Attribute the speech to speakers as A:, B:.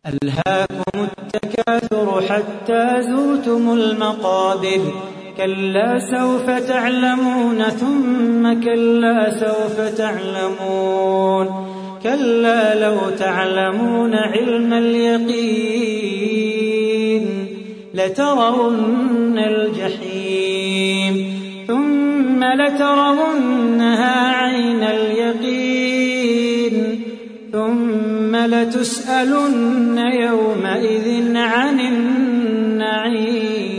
A: ألهاكم التكاثر حتى زرتم المقابر كلا سوف تعلمون ثم كلا سوف تعلمون كلا لو تعلمون علم اليقين لترون الجحيم ثم لترونها عين اليقين ثم لتسألن يومئذ عن النعيم.